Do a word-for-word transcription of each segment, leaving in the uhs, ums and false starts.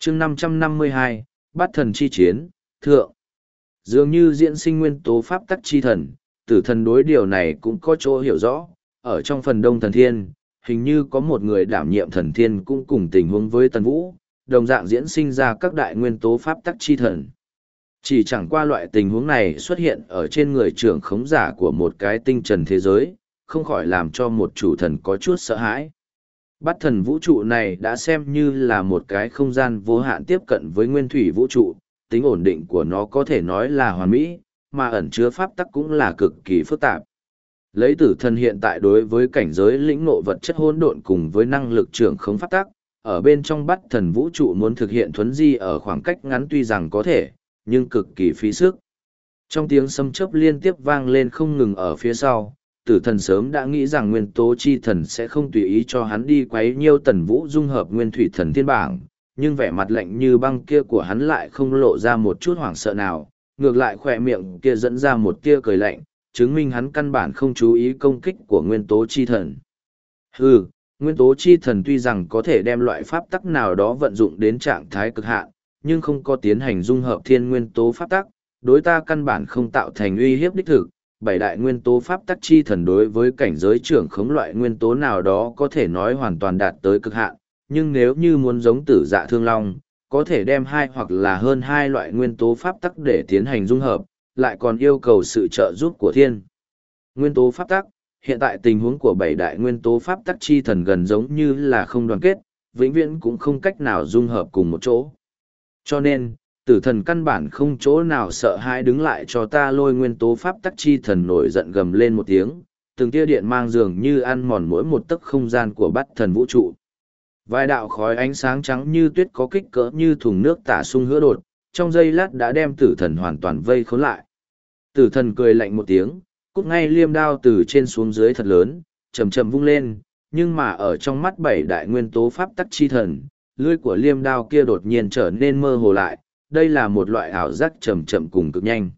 chương năm trăm năm mươi hai, Bát thần chi chiến, thượng. Dường như diễn sinh nguyên tố pháp tắc chi thần, tử thần đối điều này cũng có chỗ hiểu rõ. Ở trong phần đông thần thiên, hình như có một người đảm nhiệm thần thiên cũng cùng tình huống với Tần Vũ, đồng dạng diễn sinh ra các đại nguyên tố pháp tắc chi thần. Chỉ chẳng qua loại tình huống này xuất hiện ở trên người trưởng khống giả của một cái tinh trần thế giới, không khỏi làm cho một chủ thần có chút sợ hãi. Bát thần vũ trụ này đã xem như là một cái không gian vô hạn tiếp cận với nguyên thủy vũ trụ, tính ổn định của nó có thể nói là hoàn mỹ, mà ẩn chứa pháp tắc cũng là cực kỳ phức tạp. Lấy tử thần hiện tại đối với cảnh giới lĩnh ngộ vật chất hỗn độn cùng với năng lực trưởng khống pháp tắc, ở bên trong bát thần vũ trụ muốn thực hiện thuấn di ở khoảng cách ngắn tuy rằng có thể, nhưng cực kỳ phí sức. Trong tiếng sấm chớp liên tiếp vang lên không ngừng ở phía sau, tử thần sớm đã nghĩ rằng nguyên tố chi thần sẽ không tùy ý cho hắn đi quấy nhiêu Tần Vũ dung hợp nguyên thủy thần thiên bảng, nhưng vẻ mặt lạnh như băng kia của hắn lại không lộ ra một chút hoảng sợ nào, ngược lại khỏe miệng kia dẫn ra một tia cười lạnh, chứng minh hắn căn bản không chú ý công kích của nguyên tố chi thần. Hừ, nguyên tố chi thần tuy rằng có thể đem loại pháp tắc nào đó vận dụng đến trạng thái cực hạn, nhưng không có tiến hành dung hợp thiên nguyên tố pháp tắc, đối ta căn bản không tạo thành uy hiếp đích thực. Bảy đại nguyên tố pháp tắc chi thần đối với cảnh giới trưởng khống loại nguyên tố nào đó có thể nói hoàn toàn đạt tới cực hạn, nhưng nếu như muốn giống tử dạ thương long, có thể đem hai hoặc là hơn hai loại nguyên tố pháp tắc để tiến hành dung hợp, lại còn yêu cầu sự trợ giúp của thiên. Nguyên tố pháp tắc, hiện tại tình huống của bảy đại nguyên tố pháp tắc chi thần gần giống như là không đoàn kết, vĩnh viễn cũng không cách nào dung hợp cùng một chỗ. Cho nên, tử thần căn bản không chỗ nào sợ hãi đứng lại cho ta. Lôi nguyên tố pháp tắc chi thần nổi giận gầm lên một tiếng, từng tia điện mang dường như ăn mòn mỗi một tấc không gian của bát thần vũ trụ. Vài đạo khói ánh sáng trắng như tuyết có kích cỡ như thùng nước tả sung hứa đột, trong giây lát đã đem tử thần hoàn toàn vây khốn lại. Tử thần cười lạnh một tiếng, cút ngay liêm đao từ trên xuống dưới thật lớn, chầm chầm vung lên, nhưng mà ở trong mắt bảy đại nguyên tố pháp tắc chi thần, lưỡi của liêm đao kia đột nhiên trở nên mơ hồ lại, đây là một loại ảo giác chậm chậm cùng cực nhanh.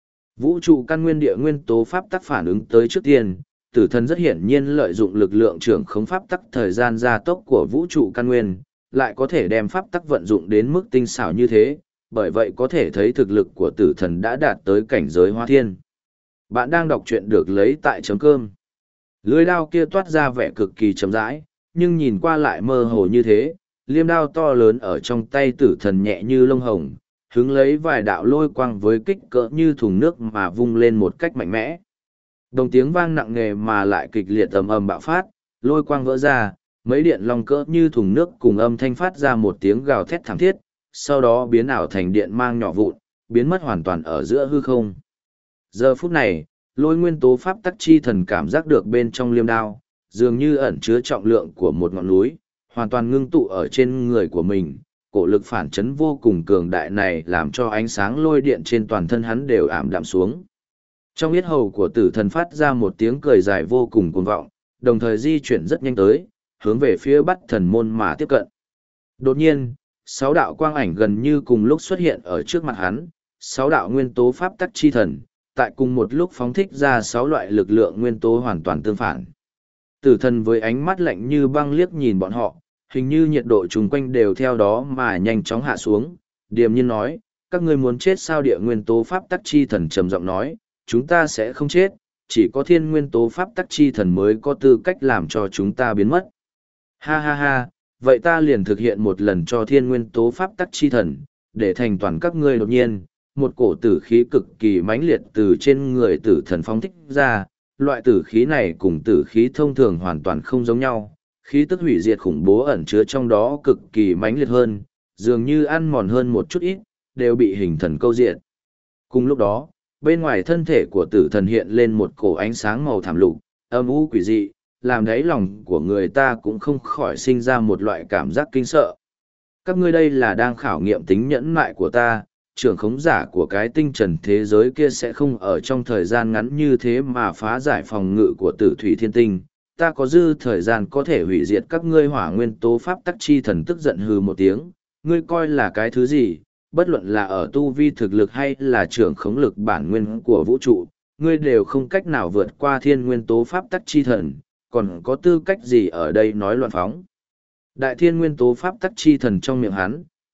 Vũ trụ căn nguyên địa nguyên tố pháp tắc phản ứng tới trước tiên, tử thần rất hiển nhiên lợi dụng lực lượng trưởng khống pháp tắc thời gian gia tốc của vũ trụ căn nguyên, lại có thể đem pháp tắc vận dụng đến mức tinh xảo như thế, bởi vậy có thể thấy thực lực của tử thần đã đạt tới cảnh giới hóa thiên. Bạn đang đọc truyện được lấy tại chấm cơm. Lưỡi đao kia toát ra vẻ cực kỳ chậm rãi, nhưng nhìn qua lại mơ hồ như thế, liêm đao to lớn ở trong tay tử thần nhẹ như lông hồng, hứng lấy vài đạo lôi quang với kích cỡ như thùng nước mà vung lên một cách mạnh mẽ. Đồng tiếng vang nặng nề mà lại kịch liệt ầm ầm bạo phát, lôi quang vỡ ra, mấy điện long cỡ như thùng nước cùng âm thanh phát ra một tiếng gào thét thảm thiết, sau đó biến ảo thành điện mang nhỏ vụn, biến mất hoàn toàn ở giữa hư không. Giờ phút này, lôi nguyên tố pháp tắc chi thần cảm giác được bên trong liêm đao, dường như ẩn chứa trọng lượng của một ngọn núi, hoàn toàn ngưng tụ ở trên người của mình. Cổ lực phản chấn vô cùng cường đại này làm cho ánh sáng lôi điện trên toàn thân hắn đều ảm đạm xuống. Trong yết hầu của tử thần phát ra một tiếng cười dài vô cùng cuồng vọng, đồng thời di chuyển rất nhanh tới, hướng về phía Bát thần môn mà tiếp cận. Đột nhiên, sáu đạo quang ảnh gần như cùng lúc xuất hiện ở trước mặt hắn, sáu đạo nguyên tố pháp tắc chi thần, tại cùng một lúc phóng thích ra sáu loại lực lượng nguyên tố hoàn toàn tương phản. Tử thần với ánh mắt lạnh như băng liếc nhìn bọn họ, hình như nhiệt độ chung quanh đều theo đó mà nhanh chóng hạ xuống, điềm nhiên nói, các ngươi muốn chết sao? Địa nguyên tố pháp tắc chi thần trầm giọng nói, chúng ta sẽ không chết, chỉ có thiên nguyên tố pháp tắc chi thần mới có tư cách làm cho chúng ta biến mất. Ha ha ha, vậy ta liền thực hiện một lần cho thiên nguyên tố pháp tắc chi thần, để thành toàn các ngươi. Đột nhiên, một cổ tử khí cực kỳ mãnh liệt từ trên người tử thần phóng thích ra, loại tử khí này cùng tử khí thông thường hoàn toàn không giống nhau. Khí tức hủy diệt khủng bố ẩn chứa trong đó cực kỳ mãnh liệt hơn, dường như ăn mòn hơn một chút ít, đều bị hình thần câu diệt. Cùng lúc đó, bên ngoài thân thể của tử thần hiện lên một cổ ánh sáng màu thảm lục, âm u quỷ dị, làm đáy lòng của người ta cũng không khỏi sinh ra một loại cảm giác kinh sợ. Các ngươi đây là đang khảo nghiệm tính nhẫn nại của ta, trưởng khống giả của cái tinh trần thế giới kia sẽ không ở trong thời gian ngắn như thế mà phá giải phòng ngự của tử thủy thiên tinh. Ta có dư thời gian có thể hủy diệt các ngươi. Hỏa nguyên tố pháp tắc chi thần tức giận hừ một tiếng, ngươi coi là cái thứ gì, bất luận là ở tu vi thực lực hay là trưởng khống lực bản nguyên của vũ trụ, ngươi đều không cách nào vượt qua thiên nguyên tố pháp tắc chi thần, còn có tư cách gì ở đây nói loạn phóng. Đại thiên nguyên tố pháp tắc chi thần trong miệng hắn,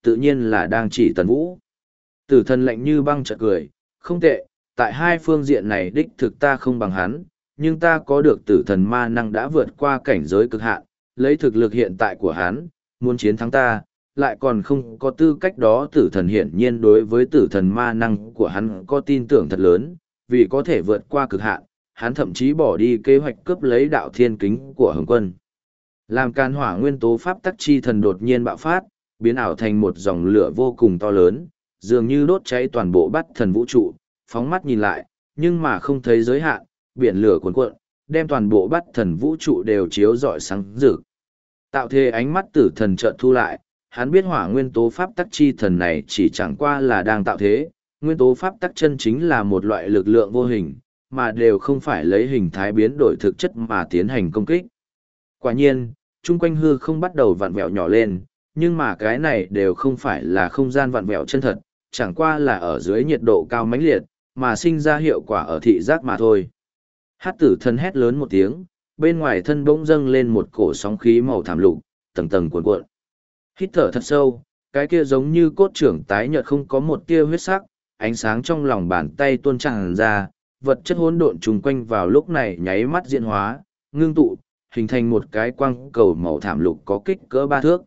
tự nhiên là đang chỉ Tần Vũ. Tử thần lạnh như băng chợt cười, không tệ, tại hai phương diện này đích thực ta không bằng hắn, nhưng ta có được tử thần ma năng đã vượt qua cảnh giới cực hạn, lấy thực lực hiện tại của hắn, muốn chiến thắng ta, lại còn không có tư cách đó. Tử thần hiển nhiên đối với tử thần ma năng của hắn có tin tưởng thật lớn, vì có thể vượt qua cực hạn, hắn thậm chí bỏ đi kế hoạch cướp lấy đạo thiên kính của Hồng Quân. Làm can hỏa nguyên tố pháp tắc chi thần đột nhiên bạo phát, biến ảo thành một dòng lửa vô cùng to lớn, dường như đốt cháy toàn bộ Bát Thần vũ trụ. Phóng mắt nhìn lại, nhưng mà không thấy giới hạn, biển lửa cuồn cuộn, đem toàn bộ Bát Thần vũ trụ đều chiếu rọi sáng rực. Tạo thế ánh mắt tử thần chợt thu lại, hắn biết hỏa nguyên tố pháp tắc chi thần này chỉ chẳng qua là đang tạo thế, nguyên tố pháp tắc chân chính là một loại lực lượng vô hình, mà đều không phải lấy hình thái biến đổi thực chất mà tiến hành công kích. Quả nhiên, chung quanh hư không bắt đầu vặn vẹo nhỏ lên, nhưng mà cái này đều không phải là không gian vặn vẹo chân thật, chẳng qua là ở dưới nhiệt độ cao mãnh liệt, mà sinh ra hiệu quả ở thị giác mà thôi. Hát tử thần hét lớn một tiếng, bên ngoài thân bỗng dâng lên một cổ sóng khí màu thảm lục, tầng tầng cuộn cuộn. Hít thở thật sâu, cái kia giống như cốt trưởng tái nhợt không có một tia huyết sắc, ánh sáng trong lòng bàn tay tuôn tràn ra, vật chất hỗn độn chung quanh vào lúc này nháy mắt diễn hóa, ngưng tụ, hình thành một cái quang cầu màu thảm lục có kích cỡ ba thước.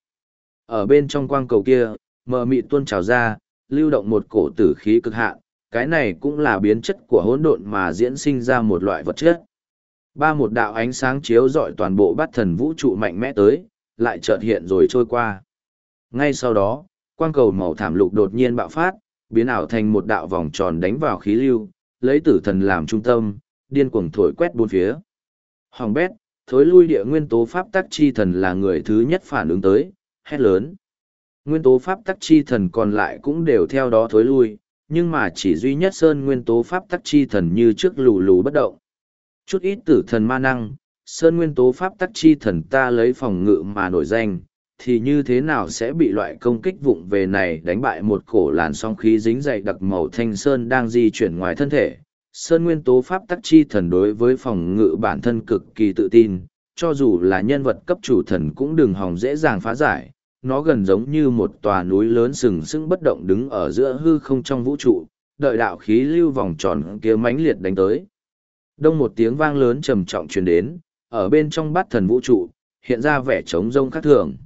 Ở bên trong quang cầu kia, mờ mịt tuôn trào ra, lưu động một cổ tử khí cực hạn, cái này cũng là biến chất của hỗn độn mà diễn sinh ra một loại vật chất. Ba một đạo ánh sáng chiếu rọi toàn bộ Bát Thần vũ trụ mạnh mẽ tới, lại chợt hiện rồi trôi qua. Ngay sau đó, quang cầu màu thảm lục đột nhiên bạo phát, biến ảo thành một đạo vòng tròn đánh vào khí lưu, lấy tử thần làm trung tâm, điên cuồng thổi quét bốn phía. Hoàng bét, thối lui địa nguyên tố pháp tắc chi thần là người thứ nhất phản ứng tới, hét lớn. Nguyên tố pháp tắc chi thần còn lại cũng đều theo đó thối lui, nhưng mà chỉ duy nhất Sơn nguyên tố pháp tắc chi thần như trước lù lù bất động. Chút ít tử thần ma năng, Sơn nguyên tố pháp tắc chi thần ta lấy phòng ngự mà nổi danh, thì như thế nào sẽ bị loại công kích vụng về này đánh bại một cổ làn sóng khí dính dày đặc màu thanh sơn đang di chuyển ngoài thân thể. Sơn nguyên tố pháp tắc chi thần đối với phòng ngự bản thân cực kỳ tự tin, cho dù là nhân vật cấp chủ thần cũng đừng hòng dễ dàng phá giải. Nó gần giống như một tòa núi lớn sừng sững bất động đứng ở giữa hư không trong vũ trụ, đợi đạo khí lưu vòng tròn kia mãnh liệt đánh tới. Đông một tiếng vang lớn trầm trọng truyền đến, ở bên trong Bát Thần vũ trụ, hiện ra vẻ trống rông khác thường.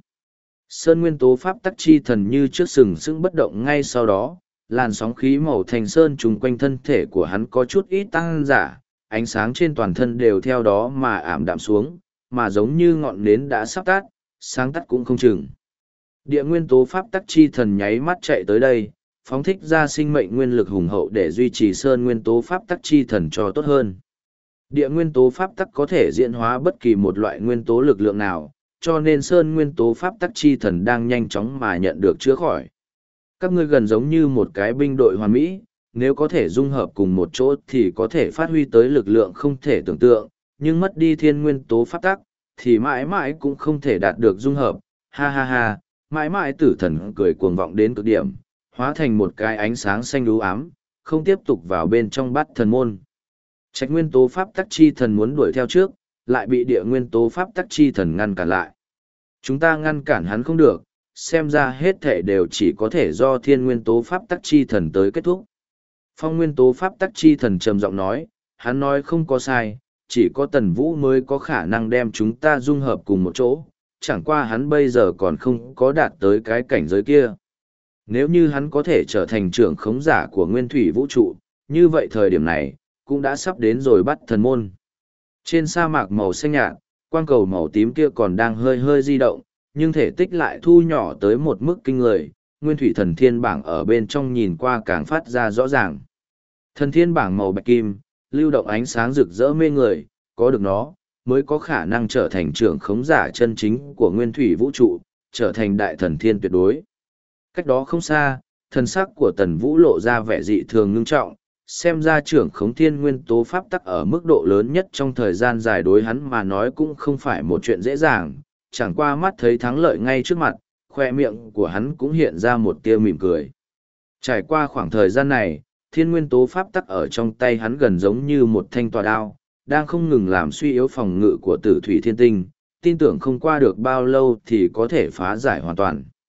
Sơn nguyên tố pháp tắc chi thần như trước sừng sững bất động, ngay sau đó, làn sóng khí màu thành sơn trùng quanh thân thể của hắn có chút ít tăng giả, ánh sáng trên toàn thân đều theo đó mà ảm đạm xuống, mà giống như ngọn nến đã sắp tắt, sáng tắt cũng không chừng. Địa nguyên tố pháp tắc chi thần nháy mắt chạy tới đây, phóng thích ra sinh mệnh nguyên lực hùng hậu để duy trì sơn nguyên tố pháp tắc chi thần cho tốt hơn. Địa nguyên tố pháp tắc có thể diễn hóa bất kỳ một loại nguyên tố lực lượng nào, cho nên sơn nguyên tố pháp tắc chi thần đang nhanh chóng mà nhận được chữa khỏi. Các ngươi gần giống như một cái binh đội hoàn mỹ, nếu có thể dung hợp cùng một chỗ thì có thể phát huy tới lực lượng không thể tưởng tượng, nhưng mất đi thiên nguyên tố pháp tắc, thì mãi mãi cũng không thể đạt được dung hợp. Ha ha ha, mãi mãi tử thần cười cuồng vọng đến cực điểm, hóa thành một cái ánh sáng xanh đú ám, không tiếp tục vào bên trong Bát Thần môn. Trạch nguyên tố pháp tắc chi thần muốn đuổi theo trước, lại bị địa nguyên tố pháp tắc chi thần ngăn cản lại. Chúng ta ngăn cản hắn không được, xem ra hết thể đều chỉ có thể do thiên nguyên tố pháp tắc chi thần tới kết thúc. Phong nguyên tố pháp tắc chi thần trầm giọng nói, hắn nói không có sai, chỉ có Tần Vũ mới có khả năng đem chúng ta dung hợp cùng một chỗ, chẳng qua hắn bây giờ còn không có đạt tới cái cảnh giới kia. Nếu như hắn có thể trở thành trưởng khống giả của nguyên thủy vũ trụ, như vậy thời điểm này, cũng đã sắp đến rồi Bát Thần môn. Trên sa mạc màu xanh nhạt, quang cầu màu tím kia còn đang hơi hơi di động, nhưng thể tích lại thu nhỏ tới một mức kinh người, nguyên thủy thần thiên bảng ở bên trong nhìn qua càng phát ra rõ ràng. Thần thiên bảng màu bạch kim, lưu động ánh sáng rực rỡ mê người, có được nó, mới có khả năng trở thành trưởng khống giả chân chính của nguyên thủy vũ trụ, trở thành đại thần thiên tuyệt đối. Cách đó không xa, thần sắc của Tần Vũ lộ ra vẻ dị thường ngưng trọng, xem ra trưởng khống thiên nguyên tố pháp tắc ở mức độ lớn nhất trong thời gian dài đối hắn mà nói cũng không phải một chuyện dễ dàng, chẳng qua mắt thấy thắng lợi ngay trước mặt, khoe miệng của hắn cũng hiện ra một tia mỉm cười. Trải qua khoảng thời gian này, thiên nguyên tố pháp tắc ở trong tay hắn gần giống như một thanh tòa đao, đang không ngừng làm suy yếu phòng ngự của tử thủy thiên tinh, tin tưởng không qua được bao lâu thì có thể phá giải hoàn toàn.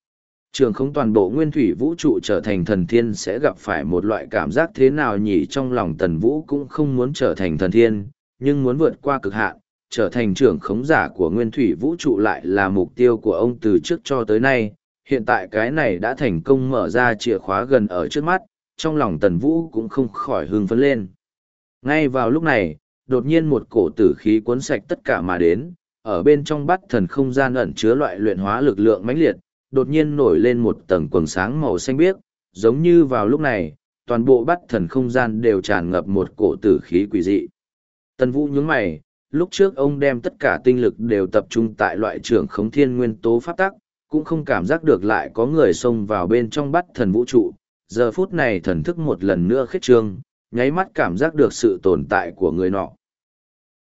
Trường không toàn bộ nguyên thủy vũ trụ trở thành thần thiên sẽ gặp phải một loại cảm giác thế nào nhỉ? Trong lòng Tần Vũ cũng không muốn trở thành thần thiên, nhưng muốn vượt qua cực hạn, trở thành trưởng khống giả của nguyên thủy vũ trụ lại là mục tiêu của ông từ trước cho tới nay. Hiện tại cái này đã thành công mở ra chìa khóa gần ở trước mắt, trong lòng Tần Vũ cũng không khỏi hưng phấn lên. Ngay vào lúc này, đột nhiên một cổ tử khí cuốn sạch tất cả mà đến, ở bên trong bát thần không gian ẩn chứa loại luyện hóa lực lượng mãnh liệt, đột nhiên nổi lên một tầng quầng sáng màu xanh biếc, giống như vào lúc này, toàn bộ bát thần không gian đều tràn ngập một cổ tử khí quỷ dị. Tần Vũ nhướng mày, lúc trước ông đem tất cả tinh lực đều tập trung tại loại trưởng khống thiên nguyên tố pháp tắc, cũng không cảm giác được lại có người xông vào bên trong bát thần vũ trụ. Giờ phút này thần thức một lần nữa khết trương, nháy mắt cảm giác được sự tồn tại của người nọ.